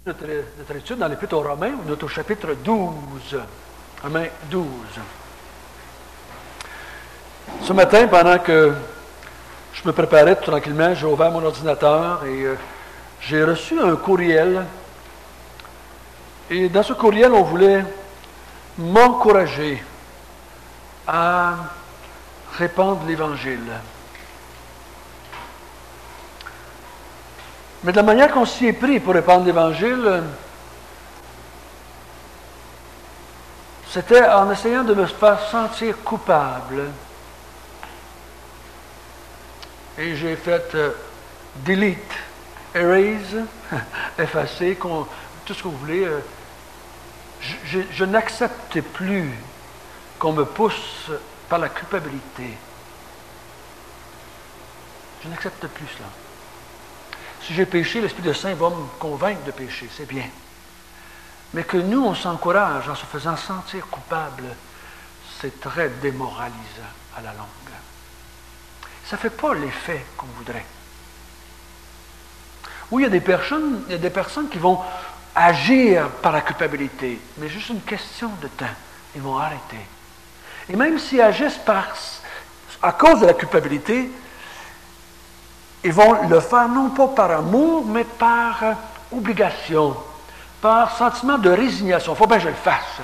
notre étude dans l'Épître aux Romains, on est au chapitre 12. Romains 12. Ce matin, pendant que je me préparais tout tranquillement, j'ai ouvert mon ordinateur et j'ai reçu un courriel. Et dans ce courriel, on voulait m'encourager à répandre l'Évangile. Mais de la manière qu'on s'y est pris pour répandre l'Évangile, c'était en essayant de me faire sentir coupable. Et j'ai fait delete, erase, effacer, tout ce que vous voulez. Je n'accepte plus qu'on me pousse par la culpabilité. Je n'accepte plus cela. Si j'ai péché, l'Esprit Saint va me convaincre de pécher, c'est bien. Mais que nous, on s'encourage en se faisant sentir coupable, c'est très démoralisant à la longue. Ça ne fait pas l'effet qu'on voudrait. Oui, il y a des personnes qui vont agir par la culpabilité, mais juste une question de temps. Ils vont arrêter. Et même s'ils agissent à cause de la culpabilité, ils vont le faire non pas par amour, mais par obligation, par sentiment de résignation. Il faut bien que je le fasse.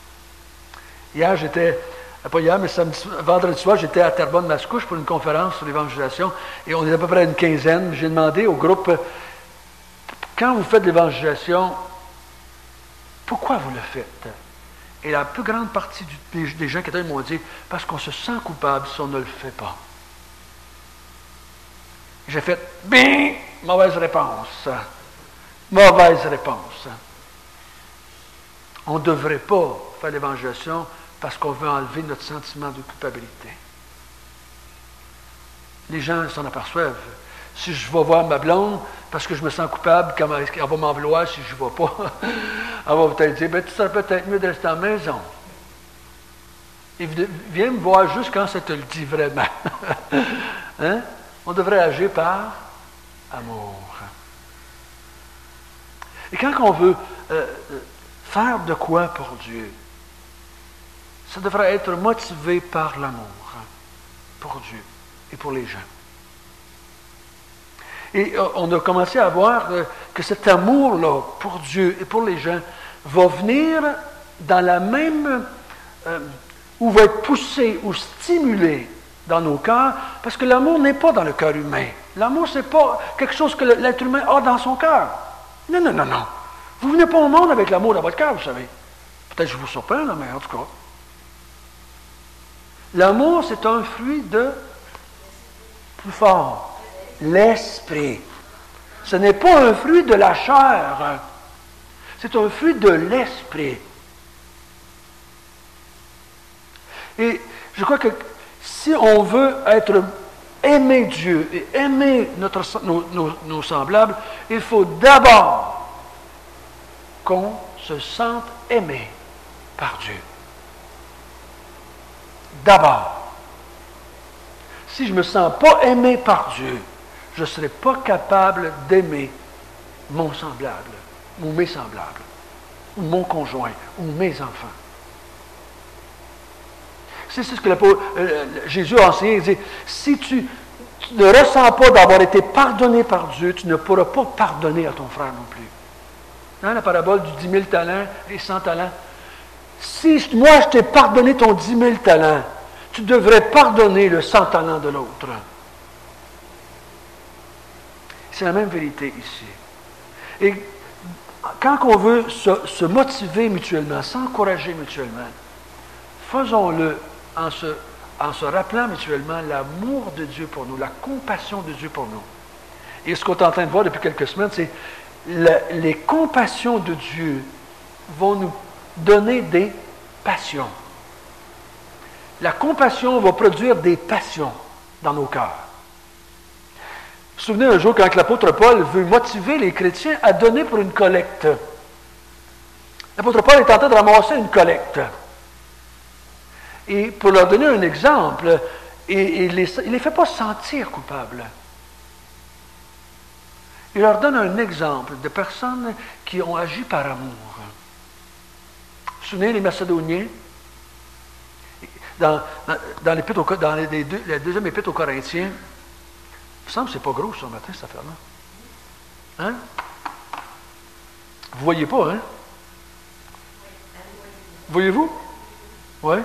Hier, pas hier, mais vendredi soir, j'étais à Terrebonne-Mascouche pour une conférence sur l'évangélisation, et on est à peu près une quinzaine. J'ai demandé au groupe, quand vous faites l'évangélisation, pourquoi vous le faites? Et la plus grande partie des gens qui étaient là m'ont dit, parce qu'on se sent coupable si on ne le fait pas. J'ai fait, bien, mauvaise réponse. Mauvaise réponse. On ne devrait pas faire l'évangélisation parce qu'on veut enlever notre sentiment de culpabilité. Les gens s'en aperçoivent. Si je vais voir ma blonde, parce que je me sens coupable, elle va m'en vouloir si je ne vais pas. Elle va peut-être dire, ben, tu serais peut-être mieux de rester à la maison. Et viens me voir juste quand ça te le dit vraiment. Hein? On devrait agir par amour. Et quand on veut faire de quoi pour Dieu, ça devrait être motivé par l'amour pour Dieu et pour les gens. Et on a commencé à voir que cet amour-là pour Dieu et pour les gens va venir dans la même... ou va être poussé ou stimulé dans nos cœurs, parce que l'amour n'est pas dans le cœur humain. L'amour, ce n'est pas quelque chose que l'être humain a dans son cœur. Non, non, non, non. Vous ne venez pas au monde avec l'amour dans votre cœur, vous savez. Peut-être que je vous surprends, là, mais en tout cas. L'amour, c'est un fruit de... plus fort. L'esprit. Ce n'est pas un fruit de la chair. C'est un fruit de l'esprit. Et je crois que si on veut aimer Dieu et aimer nos semblables, il faut d'abord qu'on se sente aimé par Dieu. D'abord. Si je ne me sens pas aimé par Dieu, je ne serai pas capable d'aimer mon semblable, ou mes semblables, ou mon conjoint, ou mes enfants. C'est ce que Jésus a enseigné. Il dit, si tu ne ressens pas d'avoir été pardonné par Dieu, tu ne pourras pas pardonner à ton frère non plus. Hein, la parabole du 10 000 talents et 100 talents. Si moi je t'ai pardonné ton 10 000 talents, tu devrais pardonner le 100 talents de l'autre. C'est la même vérité ici. Et quand on veut se motiver mutuellement, s'encourager mutuellement, faisons-le en se rappelant mutuellement l'amour de Dieu pour nous, la compassion de Dieu pour nous. Et ce qu'on est en train de voir depuis quelques semaines, c'est les compassions de Dieu vont nous donner des passions. La compassion va produire des passions dans nos cœurs. Vous vous souvenez un jour quand l'apôtre Paul veut motiver les chrétiens à donner pour une collecte. L'apôtre Paul est en train de ramasser une collecte. Et pour leur donner un exemple, il ne les fait pas sentir coupables. il leur donne un exemple de personnes qui ont agi par amour. Vous vous souvenez, les Macédoniens, dans la deuxième épître aux Corinthiens, il me semble que c'est pas gros ce matin, cette affaire-là. Hein? Vous voyez pas, hein? Voyez-vous? Oui.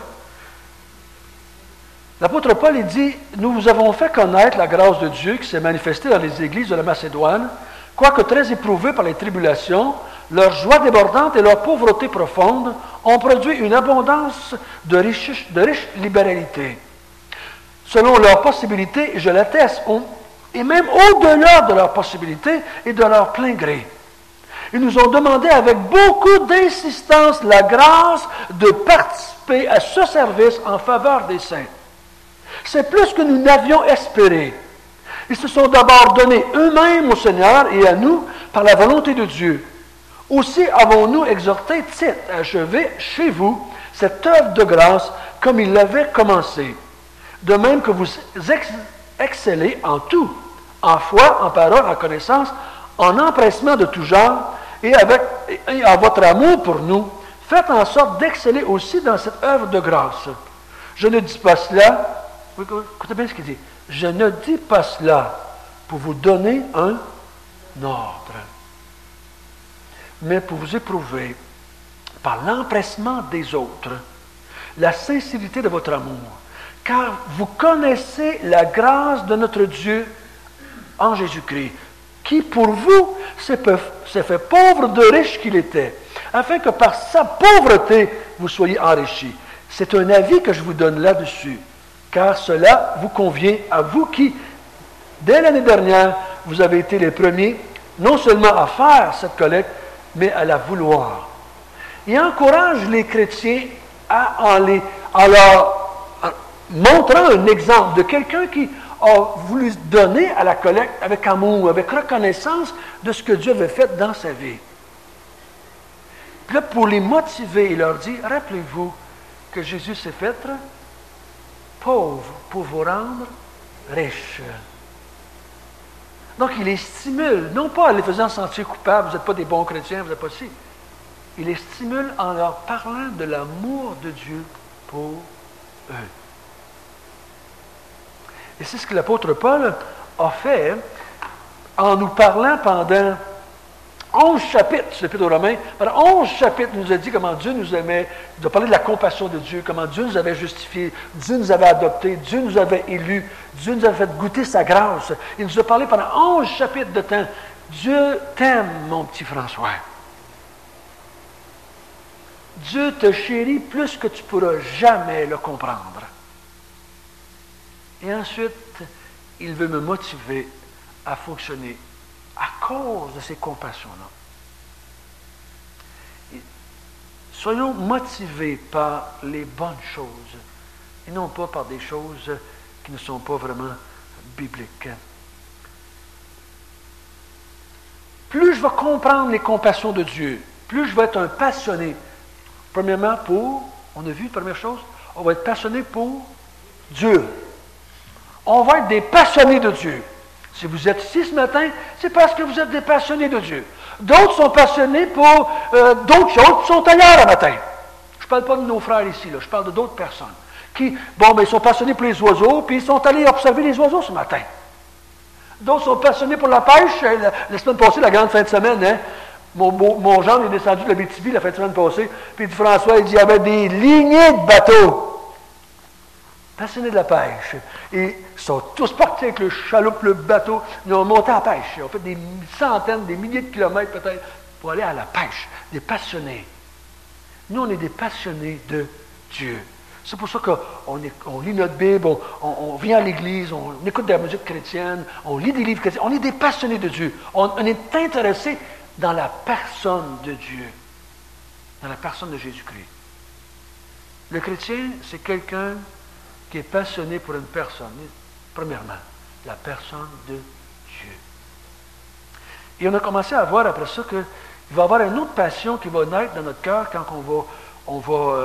L'apôtre Paul, il dit, « Nous vous avons fait connaître la grâce de Dieu qui s'est manifestée dans les églises de la Macédoine, quoique très éprouvées par les tribulations, leur joie débordante et leur pauvreté profonde ont produit une abondance de riche libéralité. Selon leurs possibilités, je l'atteste, et même au-delà de leurs possibilités et de leur plein gré. Ils nous ont demandé avec beaucoup d'insistance la grâce de participer à ce service en faveur des saints. C'est plus que nous n'avions espéré. Ils se sont d'abord donnés eux-mêmes au Seigneur et à nous par la volonté de Dieu. Aussi avons-nous exhorté Tite à achever chez vous cette œuvre de grâce comme il l'avait commencé. De même que vous excellez en tout, en foi, en parole, en connaissance, en empressement de tout genre, et en votre amour pour nous, faites en sorte d'exceller aussi dans cette œuvre de grâce. Je ne dis pas cela, écoutez bien ce qu'il dit, je ne dis pas cela pour vous donner un ordre, mais pour vous éprouver par l'empressement des autres, la sincérité de votre amour, car vous connaissez la grâce de notre Dieu en Jésus-Christ, qui pour vous s'est fait pauvre de riche qu'il était, afin que par sa pauvreté vous soyez enrichis. C'est un avis que je vous donne là-dessus, car cela vous convient à vous qui, dès l'année dernière, vous avez été les premiers, non seulement à faire cette collecte, mais à la vouloir. Il encourage les chrétiens en leur montrant un exemple de quelqu'un qui a voulu donner à la collecte avec amour, avec reconnaissance de ce que Dieu avait fait dans sa vie. Puis là, pour les motiver, il leur dit, rappelez-vous que Jésus s'est fait pauvre pour vous rendre riches. Donc, il les stimule, non pas en les faisant sentir coupables, vous n'êtes pas des bons chrétiens, vous n'êtes pas si. Il les stimule en leur parlant de l'amour de Dieu pour eux. Et c'est ce que l'apôtre Paul a fait en nous parlant pendant 11 chapitres, c'est l'Épître aux Romains, pendant 11 chapitres, il nous a dit comment Dieu nous aimait, il nous a parlé de la compassion de Dieu, comment Dieu nous avait justifiés, Dieu nous avait adoptés, Dieu nous avait élus, Dieu nous avait fait goûter sa grâce. Il nous a parlé pendant 11 chapitres de temps. Dieu t'aime, mon petit François. Dieu te chérit plus que tu pourras jamais le comprendre. Et ensuite, il veut me motiver à fonctionner à cause de ces compassions-là. Soyons motivés par les bonnes choses et non pas par des choses qui ne sont pas vraiment bibliques. Plus je vais comprendre les compassions de Dieu, plus je vais être un passionné. Premièrement, on a vu la première chose, on va être passionné pour Dieu. On va être des passionnés de Dieu. Si vous êtes ici ce matin, c'est parce que vous êtes des passionnés de Dieu. D'autres sont passionnés pour d'autres choses qui sont ailleurs le matin. Je ne parle pas de nos frères ici, là, je parle de d'autres personnes qui, ils sont passionnés pour les oiseaux, puis ils sont allés observer les oiseaux ce matin. D'autres sont passionnés pour la pêche. La semaine passée, la grande fin de semaine, hein, mon gendre est descendu de la BTB la fin de semaine passée, puis il dit, François, il dit, il y avait des lignées de bateaux. Passionnés de la pêche. Et ils sont tous partis avec le chaloupe, le bateau. Ils ont monté à la pêche. Ils ont fait des centaines, des milliers de kilomètres peut-être pour aller à la pêche. Des passionnés. Nous, on est des passionnés de Dieu. C'est pour ça qu'on lit notre Bible, on vient à l'église, on écoute de la musique chrétienne, on lit des livres chrétiens. On est des passionnés de Dieu. On est intéressés dans la personne de Dieu. Dans la personne de Jésus-Christ. Le chrétien, c'est quelqu'un qui est passionné pour une personne. Premièrement, la personne de Dieu. Et on a commencé à voir après ça qu'il va y avoir une autre passion qui va naître dans notre cœur quand on va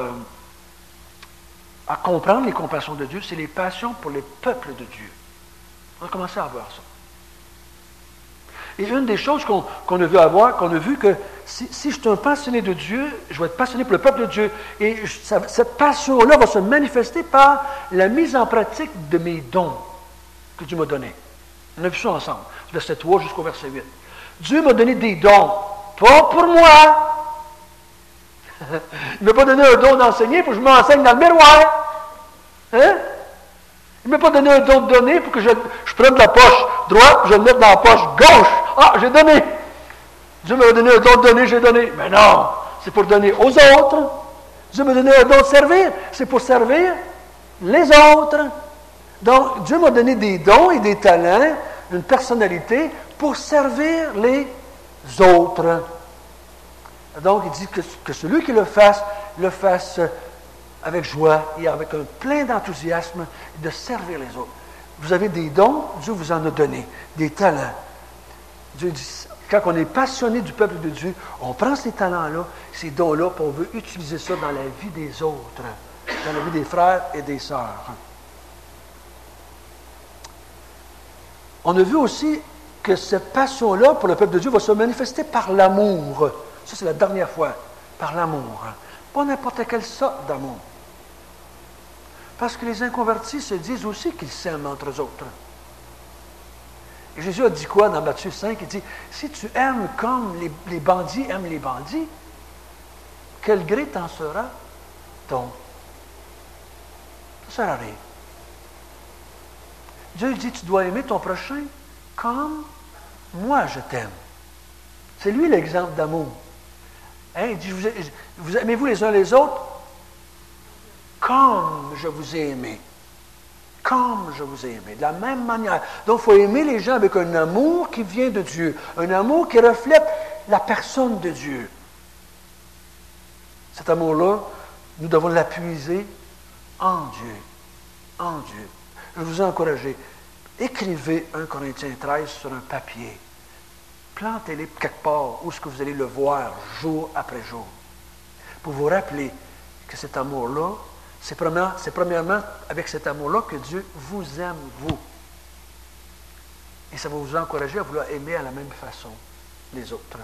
à comprendre les compassions de Dieu, c'est les passions pour les peuples de Dieu. On a commencé à voir ça. Et une des choses qu'on a vu que si je suis un passionné de Dieu, je vais être passionné pour le peuple de Dieu. Et cette passion-là va se manifester par la mise en pratique de mes dons que Dieu m'a donnés. On a vu ça ensemble, du verset 3 jusqu'au verset 8. Dieu m'a donné des dons, pas pour moi. Il ne m'a pas donné un don d'enseigner pour que je m'enseigne dans le miroir. Hein? Il ne m'a pas donné un don de donner pour que je prenne la poche droite et je le mette dans la poche gauche. Ah, j'ai donné. Dieu m'a donné un don de donner, j'ai donné. Mais non, c'est pour donner aux autres. Dieu m'a donné un don de servir, c'est pour servir les autres. Donc, Dieu m'a donné des dons et des talents, une personnalité pour servir les autres. Donc, il dit que celui qui le fasse avec joie et avec un plein d'enthousiasme de servir les autres. Vous avez des dons, Dieu vous en a donné, des talents. Dieu dit, quand on est passionné du peuple de Dieu, on prend ces talents-là, ces dons-là, puis on veut utiliser ça dans la vie des autres, dans la vie des frères et des sœurs. On a vu aussi que cette passion-là pour le peuple de Dieu va se manifester par l'amour. Ça, c'est la dernière fois, par l'amour. Pas n'importe quelle sorte d'amour. Parce que les inconvertis se disent aussi qu'ils s'aiment entre eux autres. Et Jésus a dit quoi dans Matthieu 5? Il dit, si tu aimes comme les bandits aiment les bandits, quel gré t'en sera-t-on? Ça ne sert à rien. Dieu dit, tu dois aimer ton prochain comme moi je t'aime. C'est lui l'exemple d'amour. Hein? Il dit, vous aimez-vous les uns les autres? Comme je vous ai aimé. Comme je vous ai aimé. De la même manière. Donc, il faut aimer les gens avec un amour qui vient de Dieu. Un amour qui reflète la personne de Dieu. Cet amour-là, nous devons l'appuiser en Dieu. En Dieu. Je vous ai encouragé. Écrivez 1 Corinthiens 13 sur un papier. Plantez-les quelque part où est-ce que vous allez le voir jour après jour. Pour vous rappeler que cet amour-là, c'est premièrement avec cet amour-là que Dieu vous aime, vous. Et ça va vous encourager à vouloir aimer à la même façon les autres.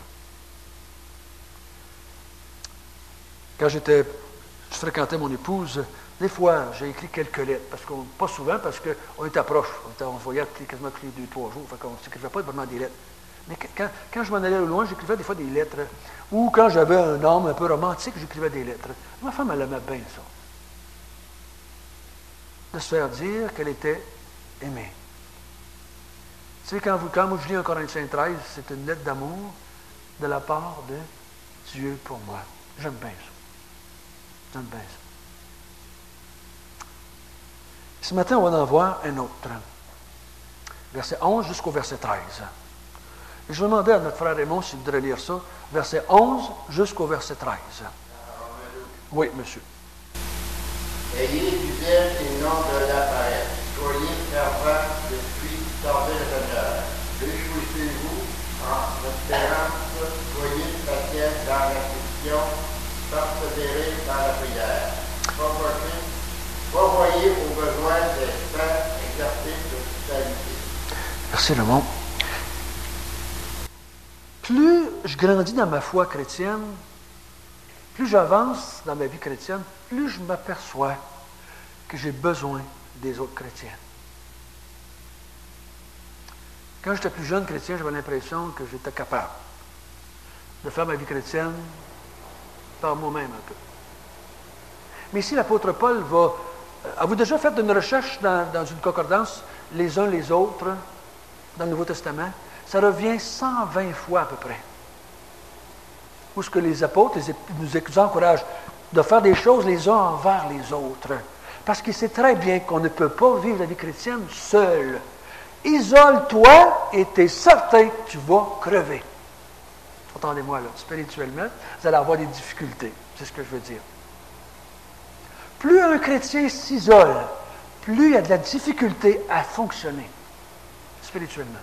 Quand je fréquentais mon épouse, des fois, j'ai écrit quelques lettres, pas souvent, parce qu'on était proche. On se voyait quasiment tous les 2-3 jours, fait qu'on ne s'écrivait pas vraiment des lettres. Mais quand je m'en allais au loin, j'écrivais des fois des lettres. Ou quand j'avais un homme un peu romantique, j'écrivais des lettres. Ma femme, elle aimait bien ça. De se faire dire qu'elle était aimée. Tu sais, quand moi je lis 1 Corinthiens 13, c'est une lettre d'amour de la part de Dieu pour moi. J'aime bien ça. J'aime bien ça. Ce matin, on va en voir un autre. Verset 11 jusqu'au verset 13. Et je vais demander à notre frère Raymond s'il voudrait lire ça, verset 11 jusqu'au verset 13. Oui, monsieur. Ayez du zèle et non de la paresse. Soyez fervents depuis tordez le bonheur. Réjouissez-vous en espérance. Soyez patients dans l'affliction. Persévérez dans la prière. Pourvoyez aux besoins des saints. Exercez de spécialité. Merci, Raymond. Plus je grandis dans ma foi chrétienne, plus j'avance dans ma vie chrétienne, plus je m'aperçois que j'ai besoin des autres chrétiens. Quand j'étais plus jeune chrétien, j'avais l'impression que j'étais capable de faire ma vie chrétienne par moi-même un peu. Mais ici, l'apôtre Paul va... Avez-vous déjà fait une recherche dans une concordance, les uns les autres, dans le Nouveau Testament? Ça revient 120 fois à peu près. Où est-ce que les apôtres nous encouragent de faire des choses les uns envers les autres. Parce qu'il sait très bien qu'on ne peut pas vivre la vie chrétienne seul. Isole-toi et tu es certain que tu vas crever. Entendez-moi là, spirituellement, vous allez avoir des difficultés. C'est ce que je veux dire. Plus un chrétien s'isole, plus il y a de la difficulté à fonctionner spirituellement.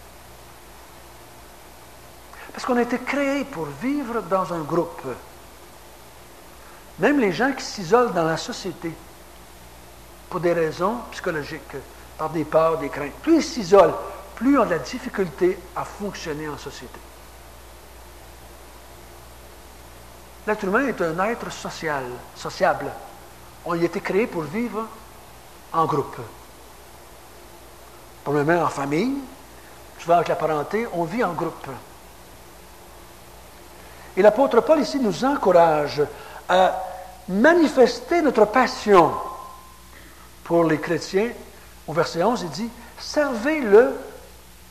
Parce qu'on a été créé pour vivre dans un groupe. Même les gens qui s'isolent dans la société, pour des raisons psychologiques, par des peurs, des craintes, plus ils s'isolent, plus on a de la difficulté à fonctionner en société. L'être humain est un être sociable. On y a été créé pour vivre en groupe. Probablement en famille, souvent avec la parenté, on vit en groupe. Et l'apôtre Paul ici nous encourage à manifester notre passion pour les chrétiens. Au verset 11, il dit « Servez le Seigneur ».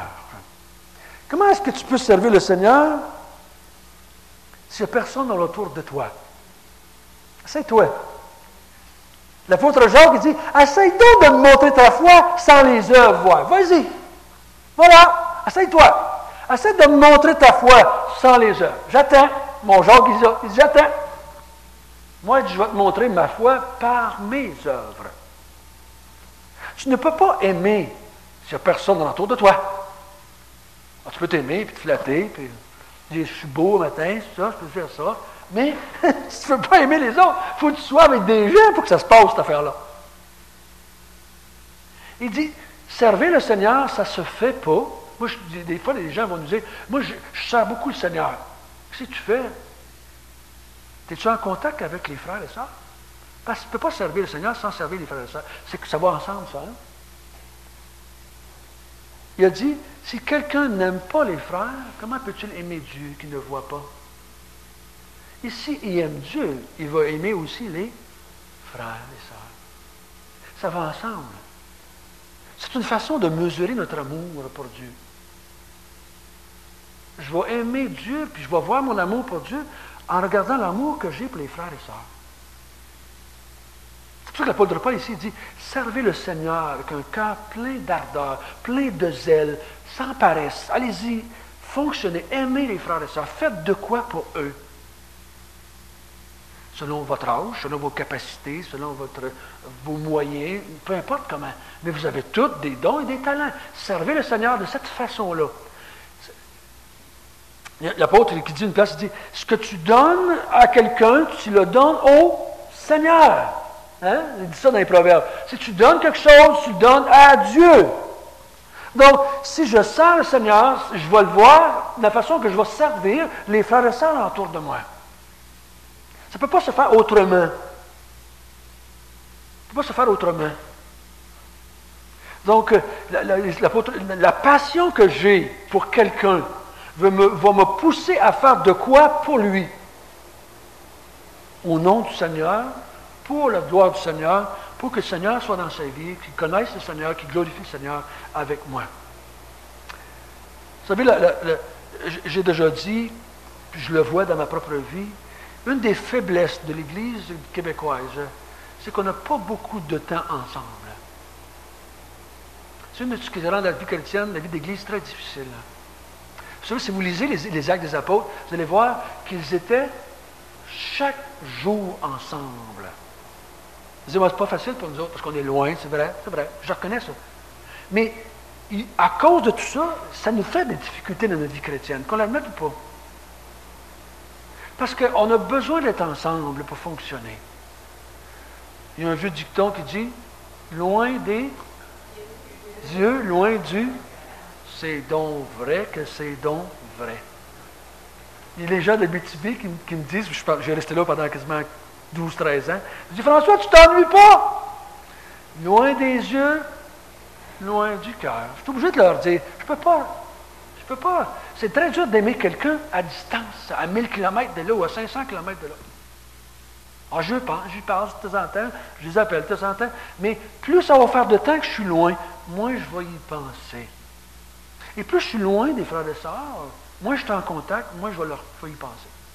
Comment est-ce que tu peux servir le Seigneur s'il n'y a personne autour de toi? Essaye-toi. L'apôtre Jacques dit « Essaye donc de me montrer ta foi sans les œuvres. Vas-y. Voilà. Essaye-toi. Essaye de me montrer ta foi sans les œuvres. J'attends. » Mon Jacques, il dit « J'attends. » Moi, je vais te montrer ma foi par mes œuvres. Tu ne peux pas aimer s'il n'y a personne autour de toi. Alors, tu peux t'aimer, puis te flatter, puis dire « Je suis beau au matin, c'est ça, je peux faire ça. » Mais si tu ne veux pas aimer les autres, il faut que tu sois avec des gens pour que ça se passe, cette affaire-là. Il dit, servir le Seigneur, ça ne se fait pas. Moi, des fois, les gens vont nous dire, moi, je sers beaucoup le Seigneur. Qu'est-ce que tu fais? Es-tu en contact avec les frères et sœurs? Parce que tu ne peux pas servir le Seigneur sans servir les frères et sœurs. C'est que ça va ensemble, ça. Hein? Il a dit, si quelqu'un n'aime pas les frères, comment peut-il aimer Dieu qui ne voit pas? Ici, il aime Dieu, il va aimer aussi les frères et sœurs. Ça va ensemble. C'est une façon de mesurer notre amour pour Dieu. Je vais aimer Dieu, puis je vais voir mon amour pour Dieu en regardant l'amour que j'ai pour les frères et sœurs. C'est pour ça que l'apôtre Paul ici dit, servez le Seigneur avec un cœur plein d'ardeur, plein de zèle, sans paresse. Allez-y, fonctionnez, aimez les frères et sœurs, faites de quoi pour eux. Selon votre âge, selon vos capacités, selon vos moyens, peu importe comment. Mais vous avez tous des dons et des talents. Servez le Seigneur de cette façon-là. L'apôtre qui dit une place, il dit, ce que tu donnes à quelqu'un, tu le donnes au Seigneur. Hein? Il dit ça dans les Proverbes. Si tu donnes quelque chose, tu le donnes à Dieu. Donc, si je sers le Seigneur, je vais le voir de la façon que je vais servir les frères et sœurs autour de moi. Ça ne peut pas se faire autrement. Ça ne peut pas se faire autrement. Donc, la passion que j'ai pour quelqu'un va me pousser à faire de quoi pour lui? Au nom du Seigneur, pour la gloire du Seigneur, pour que le Seigneur soit dans sa vie, qu'il connaisse le Seigneur, qu'il glorifie le Seigneur avec moi. Vous savez, j'ai déjà dit, puis je le vois dans ma propre vie, une des faiblesses de l'Église québécoise, c'est qu'on n'a pas beaucoup de temps ensemble. C'est une de ce qui rend la vie chrétienne, la vie d'Église, très difficile. Vous savez, si vous lisez les Actes des Apôtres, vous allez voir qu'ils étaient chaque jour ensemble. Vous dites, c'est pas facile pour nous autres, parce qu'on est loin, c'est vrai, je reconnais ça. Mais à cause de tout ça, ça nous fait des difficultés dans notre vie chrétienne, qu'on l'admette ou pas. Parce qu'on a besoin d'être ensemble pour fonctionner. Il y a un vieux dicton qui dit « Loin des yeux, loin du... c'est donc vrai que c'est donc vrai. » Il y a les gens de BTB qui me disent, j'ai resté là pendant quasiment 12-13 ans, je dis « François, tu t'ennuies pas? Loin des yeux, loin du cœur. » Je suis obligé de leur dire « Je peux pas. C'est très dur d'aimer quelqu'un à distance, à 1000 km de là ou à 500 km de là. Alors, j'y passe de temps en temps, je les appelle de temps en temps, mais plus ça va faire de temps que je suis loin, moins je vais y penser. Et plus je suis loin des frères et sœurs, moins je suis en contact, moins je vais y penser.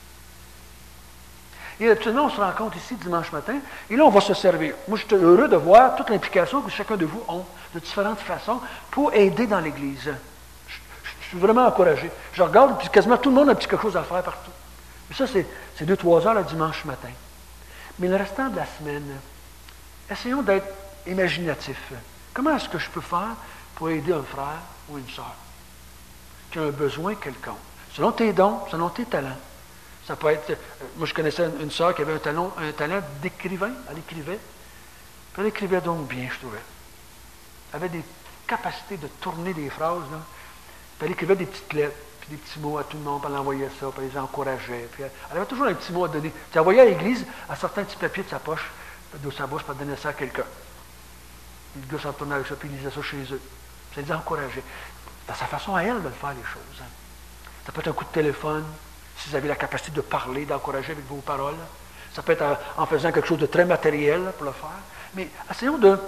Et absolument, on se rencontre ici dimanche matin, et là, on va se servir. Moi, je suis heureux de voir toute l'implication que chacun de vous a de différentes façons pour aider dans l'Église. Je suis vraiment encouragé. Je regarde, puis quasiment tout le monde a quelque chose à faire partout. Mais ça, c'est 2-3 heures le dimanche matin. Mais le restant de la semaine, essayons d'être imaginatifs. Comment est-ce que je peux faire pour aider un frère ou une sœur qui a un besoin quelconque? Selon tes dons, selon tes talents. Ça peut être... moi, je connaissais une sœur qui avait un talent d'écrivain. Elle écrivait. Puis elle écrivait donc bien, je trouvais. Elle avait des capacité de tourner des phrases, là. Puis elle écrivait des petites lettres, puis des petits mots à tout le monde, puis elle envoyait ça, puis elle les encourageait. Puis elle avait toujours un petit mot à donner. Puis elle envoyait à l'église, elle sortait un petit papier de sa poche, de sa bouche, puis elle donnait ça à quelqu'un. Puis le gars s'en tournait avec ça, puis il lisait ça chez eux. Ça les encourageait. C'est sa façon à elle de le faire, les choses. Hein. Ça peut être un coup de téléphone, si vous avez la capacité de parler, d'encourager avec vos paroles. Ça peut être en faisant quelque chose de très matériel pour le faire. Mais essayons de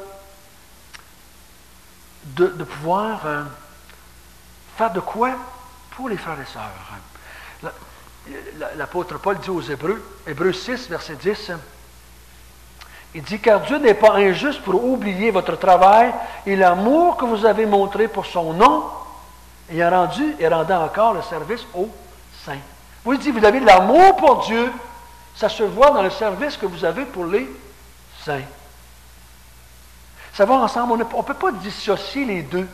pouvoir faire de quoi pour les frères et sœurs. L'apôtre Paul dit aux Hébreux, Hébreux 6, verset 10, il dit, « Car Dieu n'est pas injuste pour oublier votre travail et l'amour que vous avez montré pour son nom, ayant rendu et rendant encore le service aux saints. » Vous dites, vous avez de l'amour pour Dieu, ça se voit dans le service que vous avez pour les saints. Ça va ensemble, on ne peut pas dissocier les deux.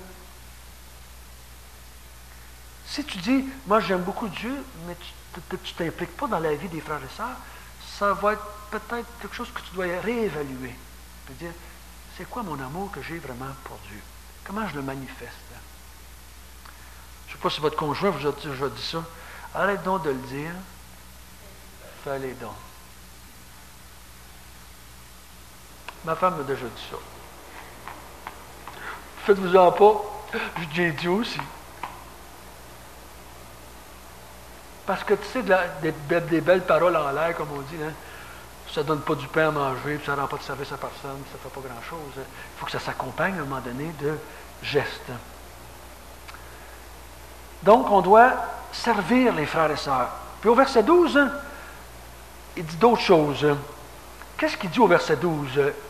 Si tu dis, moi j'aime beaucoup Dieu, mais tu ne t'impliques pas dans la vie des frères et sœurs, ça va être peut-être quelque chose que tu dois réévaluer. Tu peux dire, c'est quoi mon amour que j'ai vraiment pour Dieu? Comment je le manifeste? Je ne sais pas si votre conjoint vous a déjà dit ça. Arrête donc de le dire. Fallait donc. Ma femme m'a déjà dit ça. Faites-vous-en pas. J'ai dit aussi. Parce que tu sais, des belles paroles en l'air, comme on dit, hein, ça ne donne pas du pain à manger, puis ça ne rend pas de service à personne, ça ne fait pas grand-chose. Il faut que ça s'accompagne à un moment donné de gestes. Donc, on doit servir les frères et sœurs. Puis au verset 12, hein, il dit d'autres choses. Qu'est-ce qu'il dit au verset 12?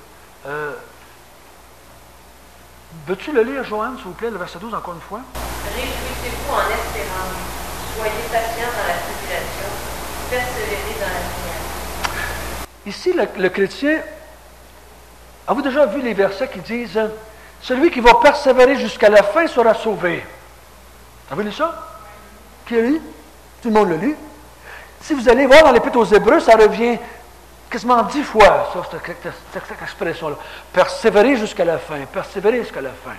Veux-tu le lire, Joanne, s'il vous plaît, le verset 12, encore une fois? Réjouissez-vous en espérance. Soyez patients dans la tribulation. Persévérez dans la prière. Ici, le chrétien, avez-vous déjà vu les versets qui disent « Celui qui va persévérer jusqu'à la fin sera sauvé ». Avez-vous lu ça? Qui a lu? Tout le monde l'a lu. Si vous allez voir dans l'Épître aux Hébreux, ça revient quasiment 10 fois, ça, cette expression-là. Persévérer jusqu'à la fin, persévérer jusqu'à la fin.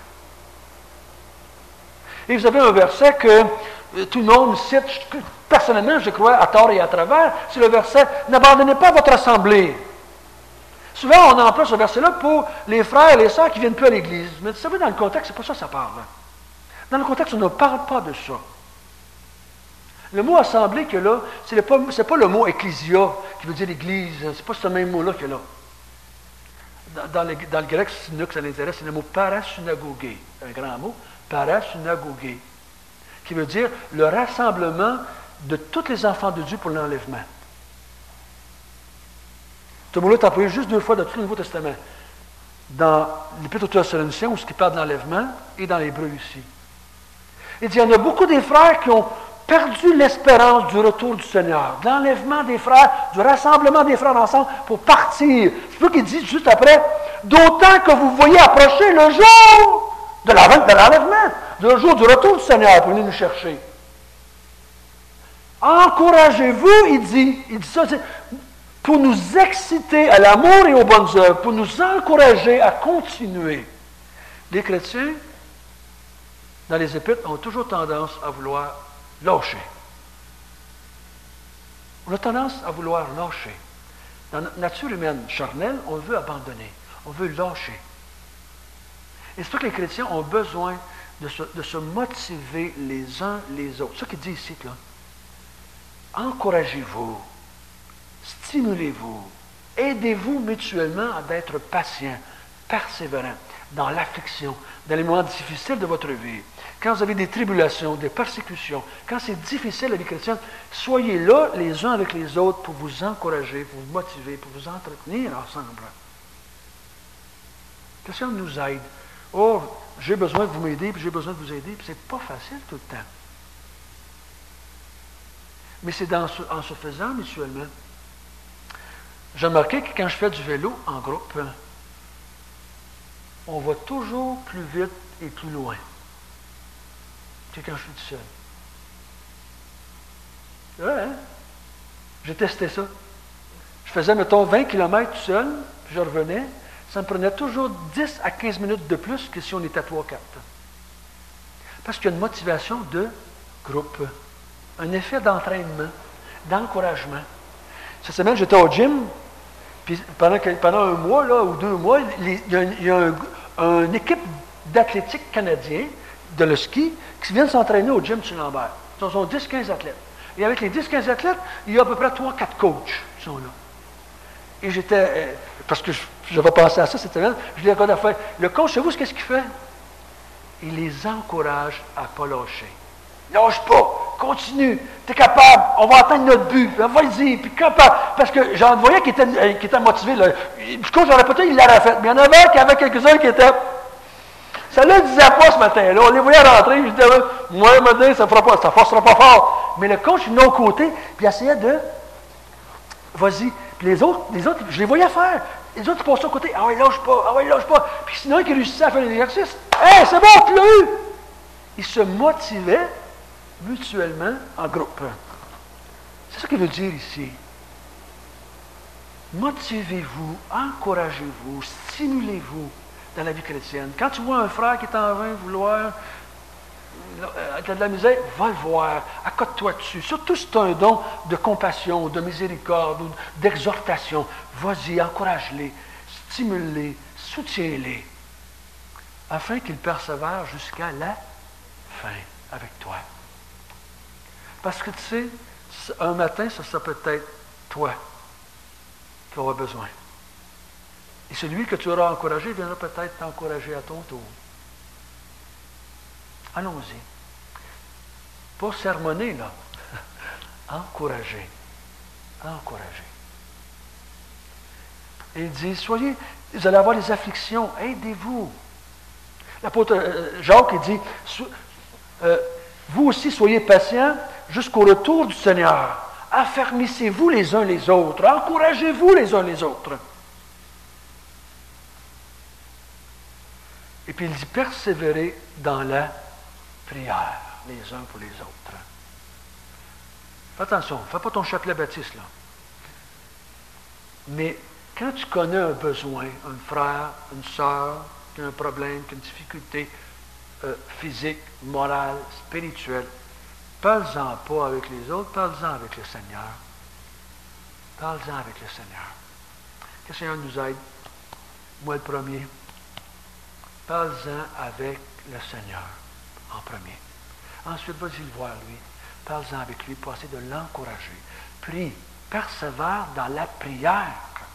Et vous avez un verset que tout le monde cite, personnellement, je crois, à tort et à travers, c'est le verset « N'abandonnez pas votre assemblée ». Souvent, on emploie ce verset-là pour les frères et les sœurs qui ne viennent plus à l'Église. Mais vous savez, dans le contexte, c'est pas ça que ça parle. Dans le contexte, on ne parle pas de ça. Le mot assemblée qu'il y a là, ce n'est pas le mot ecclésia qui veut dire église. C'est pas ce même mot-là qu'il y a là. Dans le grec, c'est nous que ça l'intéresse, c'est le mot parasynagogé. Un grand mot, parasynagogé, qui veut dire le rassemblement de tous les enfants de Dieu pour l'enlèvement. Ce mot-là est employé juste 2 fois dans tout le Nouveau Testament. Dans l'Épître aux Thessaloniciens, où ce qui parle d'enlèvement, et dans l'Hébreu ici. Il dit, il y en a beaucoup des frères qui ont perdu l'espérance du retour du Seigneur, de l'enlèvement des frères, du rassemblement des frères ensemble pour partir. C'est ce qu'il dit juste après, d'autant que vous voyez approcher le jour de l'enlèvement, le jour du retour du Seigneur pour venir nous chercher. Encouragez-vous, il dit ça, pour nous exciter à l'amour et aux bonnes œuvres, pour nous encourager à continuer. Les chrétiens, dans les épîtres, ont toujours tendance à vouloir lâcher. On a tendance à vouloir lâcher. Dans notre nature humaine charnelle, on veut abandonner. On veut lâcher. Et c'est pour que les chrétiens ont besoin de se motiver les uns les autres. C'est ce qu'il dit ici, là. Encouragez-vous. Stimulez-vous. Aidez-vous mutuellement à être patients, persévérants dans l'affliction, dans les moments difficiles de votre vie. Quand vous avez des tribulations, des persécutions, quand c'est difficile la vie chrétienne, soyez là les uns avec les autres pour vous encourager, pour vous motiver, pour vous entretenir ensemble. Que ça nous aide. Oh, j'ai besoin de vous m'aider, puis j'ai besoin de vous aider, puis c'est pas facile tout le temps. Mais c'est en se faisant mutuellement. J'ai remarqué que quand je fais du vélo en groupe, on va toujours plus vite et plus loin que quand je suis tout seul. Ouais, hein? J'ai testé ça. Je faisais, mettons, 20 km tout seul, puis je revenais. ça me prenait toujours 10 à 15 minutes de plus que si on était 3-4. Parce qu'il y a une motivation de groupe, un effet d'entraînement, d'encouragement. Cette semaine, j'étais au gym, puis pendant un mois là, ou 2 mois, il y a une équipe d'athlétique canadien de le ski qui viennent s'entraîner au gym sur Lambert. Ce sont 10-15 athlètes. Et avec les 10-15 athlètes, il y a à peu près 3-4 coachs qui sont là. Et j'étais, parce que j'avais pensé à ça cette semaine, je lui ai regardé à faire. Le coach, savez-vous qu'est-ce qu'il fait? Il les encourage à ne pas lâcher. Lâche pas, continue, tu es capable, on va atteindre notre but, vas-y, puis capable. Parce que j'en voyais qui étaient motivés. Là. Du coup, j'aurais peut-être, il l'aurait fait. Mais il y en avait qui avaient quelques-uns qui étaient. Ça ne le disait pas ce matin-là. On les voyait rentrer, je disais, moi, matin, ça ne forcera pas fort. Mais le coach, il venait au côté, puis il essayait de. Vas-y. Puis les autres, je les voyais faire. Les autres, ils passaient au côté. Ah ouais, lâche pas, ah ouais, lâche pas. Puis sinon, qui réussissait à faire l'exercice. Hey, c'est bon, tu l'as eu! Ils se motivaient mutuellement en groupe. C'est ça qu'il veut dire ici. Motivez-vous, encouragez-vous, stimulez-vous dans la vie chrétienne. Quand tu vois un frère qui est en train de vouloir tu as de la misère, va le voir, accote-toi dessus. Surtout si tu as un don de compassion, de miséricorde, ou d'exhortation. Vas-y, encourage-les, stimule-les, soutiens-les, afin qu'ils persévèrent jusqu'à la fin avec toi. Parce que tu sais, un matin, ça sera peut-être toi qui auras besoin. Et celui que tu auras encouragé viendra peut-être t'encourager à ton tour. Allons-y. Pas sermonner, là. Encourager. Encourager. Et il dit, vous allez avoir des afflictions, aidez-vous. L'apôtre Jacques, il dit, vous aussi soyez patients jusqu'au retour du Seigneur. Affermissez-vous les uns les autres. Encouragez-vous les uns les autres. Et puis il dit, persévérez dans la prière, les uns pour les autres. Fais attention, fais pas ton chapelet baptiste, là. Mais quand tu connais un besoin, un frère, une sœur, qui a un problème, qui a une difficulté physique, morale, spirituelle, parle-en pas avec les autres, parle-en avec le Seigneur. Parle-en avec le Seigneur. Que le Seigneur nous aide. Moi le premier. Parle-en avec le Seigneur en premier. Ensuite, vas-y le voir, lui. Parle-en avec lui pour essayer de l'encourager. Prie, persévère dans la prière.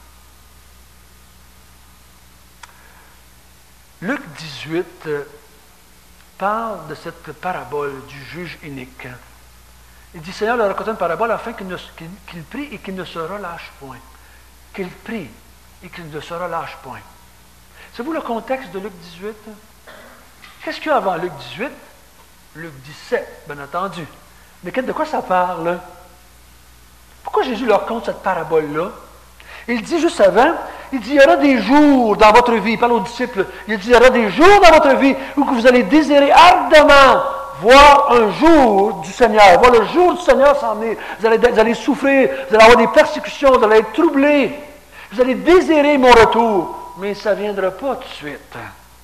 Luc 18 parle de cette parabole du juge inique. Il dit, Seigneur leur a raconté une parabole afin qu'il prie et qu'il ne se relâche point. Qu'il prie et qu'il ne se relâche point. Savez-vous le contexte de Luc 18? Qu'est-ce qu'il y a avant Luc 18? Luc 17, bien entendu. Mais de quoi ça parle? Pourquoi Jésus leur conte cette parabole-là? Il dit juste avant, il dit, il y aura des jours dans votre vie, il parle aux disciples, il dit, il y aura des jours dans votre vie où vous allez désirer ardemment voir un jour du Seigneur, voir le jour du Seigneur s'en venir. Vous allez souffrir, vous allez avoir des persécutions, vous allez être troublés, vous allez désirer mon retour. Mais ça ne viendra pas tout de suite.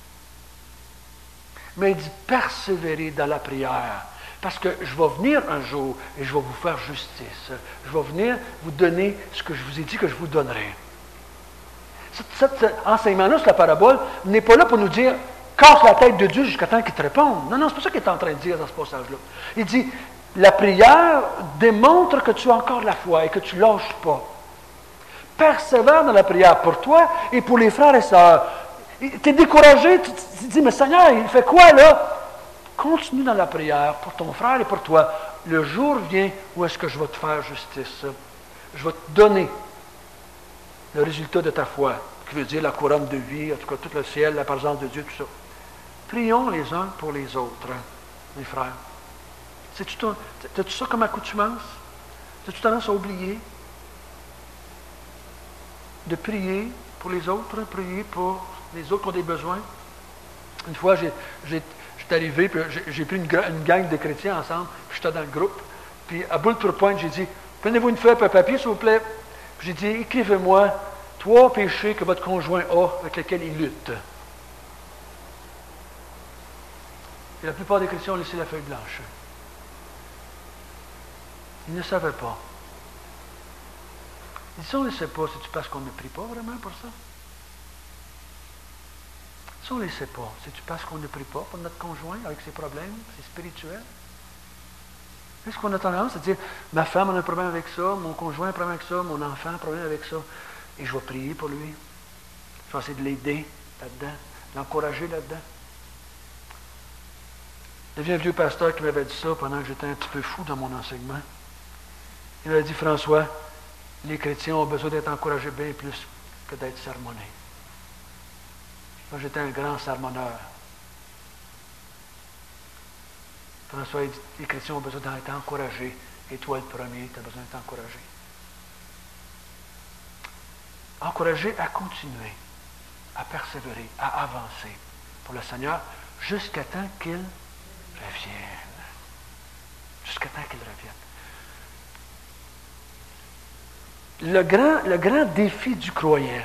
Mais il dit, persévérez dans la prière. Parce que je vais venir un jour et je vais vous faire justice. Je vais venir vous donner ce que je vous ai dit que je vous donnerai. Cet enseignement-là sur la parabole n'est pas là pour nous dire « casse la tête de Dieu jusqu'à temps qu'il te réponde ». Non, non, c'est pas ça qu'il est en train de dire dans ce passage-là. Il dit « la prière démontre que tu as encore la foi et que tu ne lâches pas. Persévère dans la prière pour toi et pour les frères et sœurs. Tu es découragé, tu te dis « mais Seigneur, il fait quoi là ?» Continue dans la prière pour ton frère et pour toi. Le jour vient où est-ce que je vais te faire justice. Je vais te donner le résultat de ta foi, qui veut dire la couronne de vie, en tout cas tout le ciel, la présence de Dieu, tout ça. Prions les uns pour les autres, mes frères. As-tu ça comme accoutumance? As-tu tendance à oublier de prier pour les autres, prier pour les autres qui ont des besoins? Une fois, j'étais arrivé, puis j'ai pris une gang de chrétiens ensemble, puis j'étais dans le groupe, puis à bout de point, j'ai dit, prenez-vous une feuille et un papier, s'il vous plaît. Puis j'ai dit, écrivez-moi 3 péchés que votre conjoint a avec lesquels il lutte. Et la plupart des chrétiens ont laissé la feuille blanche. Ils ne savaient pas. Si on ne le sait pas, c'est-tu parce qu'on ne prie pas vraiment pour ça? Si on ne le sait pas, c'est-tu parce qu'on ne prie pas pour notre conjoint avec ses problèmes, c'est spirituel? Est-ce qu'on a tendance à dire, ma femme a un problème avec ça, mon conjoint a un problème avec ça, mon enfant a un problème avec ça, et je vais prier pour lui. Je vais essayer de l'aider là-dedans, l'encourager là-dedans. Il y avait un vieux pasteur qui m'avait dit ça pendant que j'étais un petit peu fou dans mon enseignement. Il m'avait dit, François, les chrétiens ont besoin d'être encouragés bien plus que d'être sermonnés. Moi, j'étais un grand sermonneur. François, il dit, les chrétiens ont besoin d'être encouragés. Et toi, le premier, tu as besoin d'être encouragé. Encouragé à continuer, à persévérer, à avancer pour le Seigneur jusqu'à temps qu'il revienne. Jusqu'à temps qu'il revienne. Le grand défi du croyant,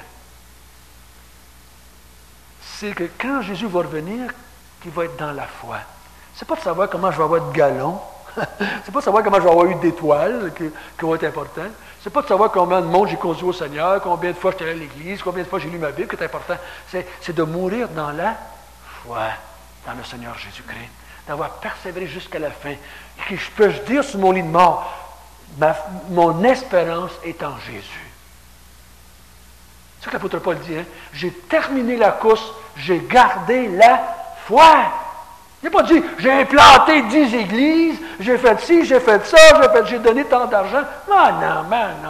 c'est que quand Jésus va revenir, qu'il va être dans la foi. C'est pas de savoir comment je vais avoir de galons. C'est pas de savoir comment je vais avoir eu d'étoiles qui vont être importantes. C'est pas de savoir combien de monde j'ai conduit au Seigneur, combien de fois je suis allé à l'église, combien de fois j'ai lu ma Bible qui est important. C'est de mourir dans la foi, dans le Seigneur Jésus-Christ. D'avoir persévéré jusqu'à la fin. Et que je peux dire sur mon lit de mort, mon espérance est en Jésus. C'est ce que l'apôtre Paul dit, hein? J'ai terminé la course, j'ai gardé la foi. Il n'a pas dit, j'ai implanté 10 églises, j'ai fait ci, j'ai fait ça, j'ai donné tant d'argent. Non.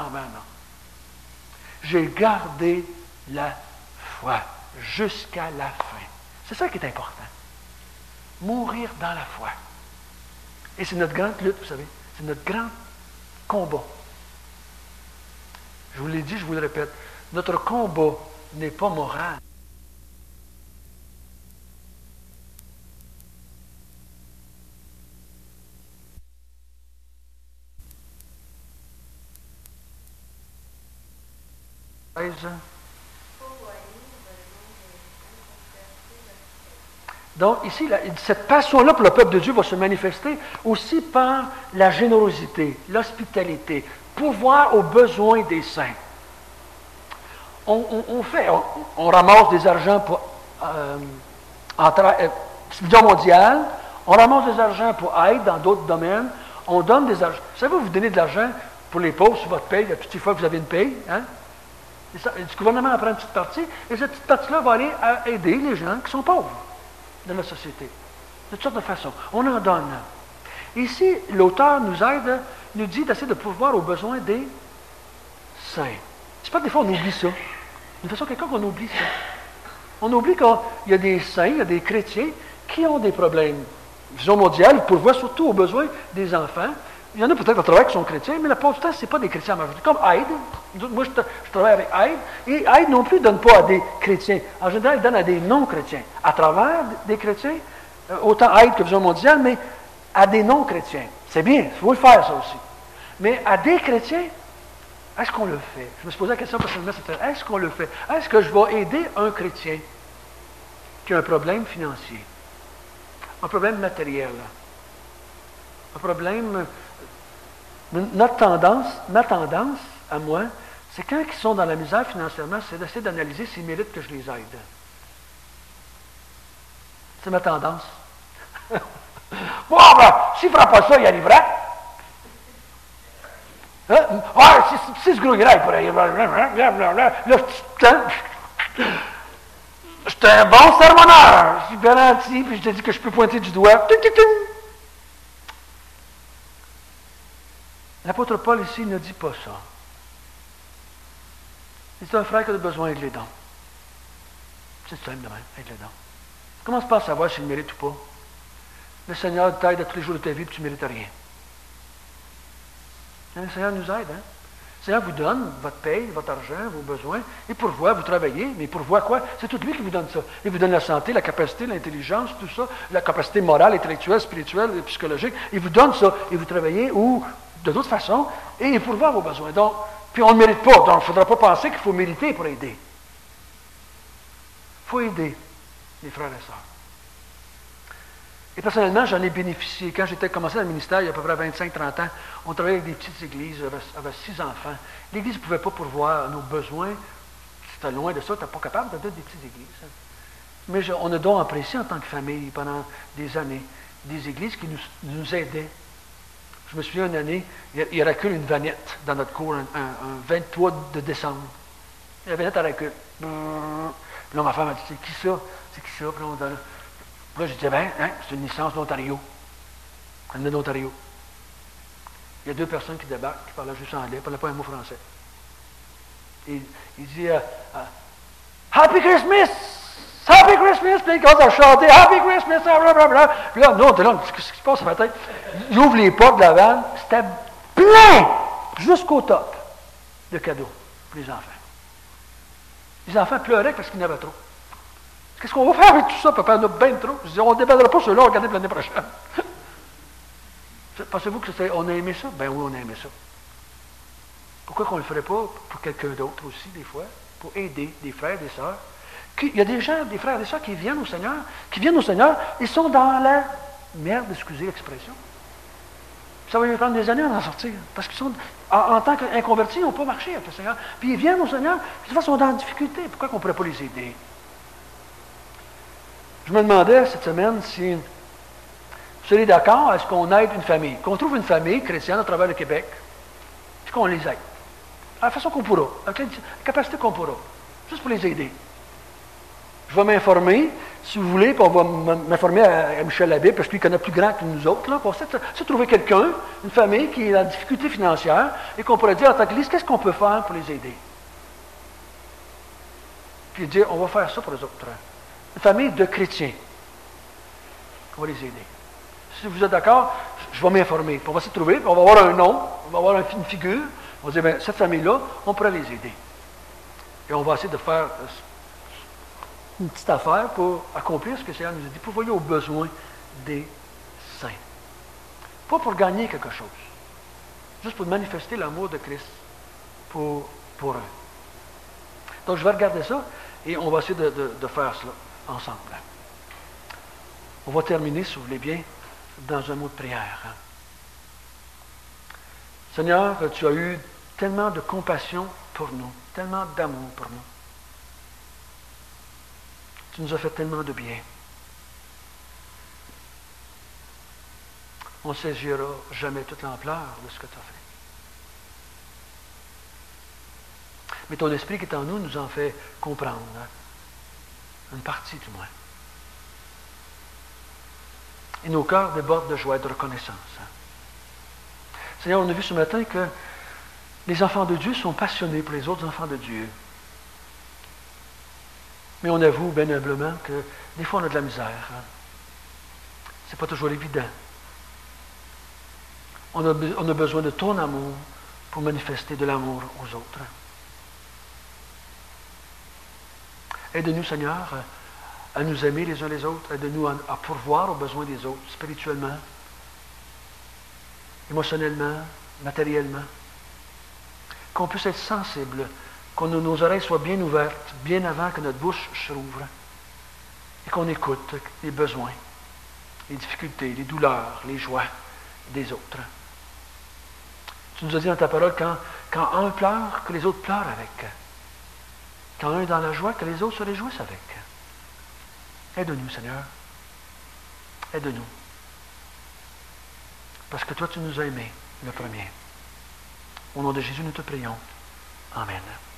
J'ai gardé la foi jusqu'à la fin. C'est ça qui est important. Mourir dans la foi. Et c'est notre grande lutte, vous savez. C'est notre grand combat. Je vous l'ai dit, je vous le répète. Notre combat n'est pas moral. Donc, ici, cette passion-là pour le peuple de Dieu va se manifester aussi par la générosité, l'hospitalité, pourvoir aux besoins des saints. On ramasse des argents pour Vision mondiale, on ramasse des argents pour aide dans d'autres domaines, on donne des argents. Savez-vous, vous donnez de l'argent pour les pauvres sur votre paye, la petite fois que vous avez une paye, hein? Le gouvernement en prend une petite partie, et cette petite partie-là va aller à aider les gens qui sont pauvres de la société. De toutes sortes de façons. On en donne. Ici, l'auteur nous dit d'essayer de pouvoir aux besoins des saints. C'est pas que des fois on oublie ça. D'une façon quelconque, on oublie ça. On oublie qu'il y a des saints, il y a des chrétiens qui ont des problèmes. Vision mondiale pourvoit surtout aux besoins des enfants. Il y en a peut-être à travers qui sont chrétiens, mais la plupart du temps, ce n'est pas des chrétiens en majorité. Comme Aide, moi je travaille avec Aide, et Aide non plus ne donne pas à des chrétiens. En général, il donne à des non-chrétiens. À travers des chrétiens, autant Aide que Vision mondiale, mais à des non-chrétiens. C'est bien, il faut le faire ça aussi. Mais à des chrétiens, est-ce qu'on le fait? Je me suis posé la question personnellement, est-ce qu'on le fait? Est-ce que je vais aider un chrétien qui a un problème financier, un problème matériel, un problème... ma tendance à moi, c'est quand ils sont dans la misère financièrement, c'est d'essayer d'analyser s'ils méritent que je les aide. C'est ma tendance. Bon, ben, s'il ne fera pas ça, il arrivera. Hein? Ah, si ce gros-là, il pourrait là, j'étais un bon sermonneur. Je suis garanti, puis je te dis que je peux pointer du doigt. L'apôtre Paul ici ne dit pas ça. C'est un frère qui a besoin d'aide les dons. C'est simple de même, aide les dons. Commence pas à savoir s'il mérite ou pas. Le Seigneur t'aide à tous les jours de ta vie et tu ne mérites rien. Le Seigneur nous aide, hein? Le Seigneur vous donne votre paye, votre argent, vos besoins, et pourvoit, vous travaillez, mais pourvoit quoi? C'est tout lui qui vous donne ça. Il vous donne la santé, la capacité, l'intelligence, tout ça, la capacité morale, intellectuelle, spirituelle, psychologique. Il vous donne ça, et vous travaillez, ou de d'autres façons, et il pourvoit vos besoins. Donc, Puis on ne le mérite pas, donc il ne faudra pas penser qu'il faut mériter pour aider. Il faut aider les frères et sœurs. Et personnellement, j'en ai bénéficié. Quand j'étais commencé dans le ministère, il y a à peu près 25-30 ans, on travaillait avec des petites églises, avec 6 enfants. L'Église ne pouvait pas pourvoir à nos besoins. C'était loin de ça, tu n'es pas capable de donner des petites églises. Mais on a donc apprécié en tant que famille, pendant des années, des églises qui nous aidaient. Je me souviens une année, il recule une vanette dans notre cours, un 23 de décembre. La vanette, elle recule. Puis là, ma femme a dit, c'est qui ça? C'est qui ça? Puis là, j'ai dit, c'est une licence d'Ontario. Elle venait d'Ontario. Il y a 2 personnes qui débarquent, qui parlaient juste anglais, qui ne parlaient pas un mot français. Et il dit, Happy Christmas! Happy Christmas! Puis il commence à chanter, Happy Christmas! Blablabla. Puis là, nous, on était là, qu'est-ce qui se passe à ma tête? Il ouvre les portes de la vanne, c'était plein! Jusqu'au top de cadeaux pour les enfants. Les enfants pleuraient parce qu'il y en avait trop. Qu'est-ce qu'on va faire avec tout ça, papa? On a bien trop. Je dis, on ne déballera pas ceux-là, regardez l'année prochaine. Pensez-vous qu'on a aimé ça? Ben oui, on a aimé ça. Pourquoi qu'on ne le ferait pas pour quelqu'un d'autre aussi, des fois, pour aider des frères, des sœurs? Il y a des gens, des frères et des sœurs qui viennent au Seigneur, ils sont dans la merde, excusez l'expression. Ça va lui prendre des années à en sortir. Parce qu'ils sont, en tant qu'inconvertis, ils n'ont pas marché avec le Seigneur. Puis ils viennent au Seigneur, puis ils sont dans la difficulté. Pourquoi qu'on ne pourrait pas les aider? Je me demandais cette semaine si vous seriez d'accord, est-ce qu'on aide une famille, qu'on trouve une famille chrétienne à travers le Québec, puis qu'on les aide, à la façon qu'on pourra, avec la capacité qu'on pourra, juste pour les aider. Je vais m'informer, si vous voulez, puis on va m'informer à Michel Labbé, parce qu'il connaît plus grand que nous autres, là, pour essayer trouver quelqu'un, une famille qui est en difficulté financière, et qu'on pourrait dire en tant qu'Église, qu'est-ce qu'on peut faire pour les aider? Puis dire, on va faire ça pour les autres. Une famille de chrétiens. On va les aider. Si vous êtes d'accord, je vais m'informer. On va se trouver, on va avoir un nom, on va avoir une figure. On va dire, bien, cette famille-là, on pourrait les aider. Et on va essayer de faire une petite affaire pour accomplir ce que le Seigneur nous a dit, pour voyer aux besoins des saints. Pas pour gagner quelque chose. Juste pour manifester l'amour de Christ pour eux. Donc, je vais regarder ça et on va essayer de faire cela ensemble. On va terminer, si vous voulez bien, dans un mot de prière. Seigneur, tu as eu tellement de compassion pour nous, tellement d'amour pour nous. Tu nous as fait tellement de bien. On ne saisira jamais toute l'ampleur de ce que tu as fait. Mais ton esprit qui est en nous nous en fait comprendre. Une partie du moins. Et nos cœurs débordent de joie et de reconnaissance. Seigneur, on a vu ce matin que les enfants de Dieu sont passionnés pour les autres enfants de Dieu. Mais on avoue bien humblement que des fois on a de la misère. Ce n'est pas toujours évident. On a besoin de ton amour pour manifester de l'amour aux autres. Aide-nous, Seigneur, à nous aimer les uns les autres. Aide-nous à pourvoir aux besoins des autres, spirituellement, émotionnellement, matériellement. Qu'on puisse être sensible, que nos oreilles soient bien ouvertes, bien avant que notre bouche s'ouvre, et qu'on écoute les besoins, les difficultés, les douleurs, les joies des autres. Tu nous as dit dans ta parole, quand un pleure, que les autres pleurent avec. Quand un est dans la joie, que les autres se réjouissent avec. Aide-nous, Seigneur. Aide-nous. Parce que toi, tu nous as aimés, le premier. Au nom de Jésus, nous te prions. Amen.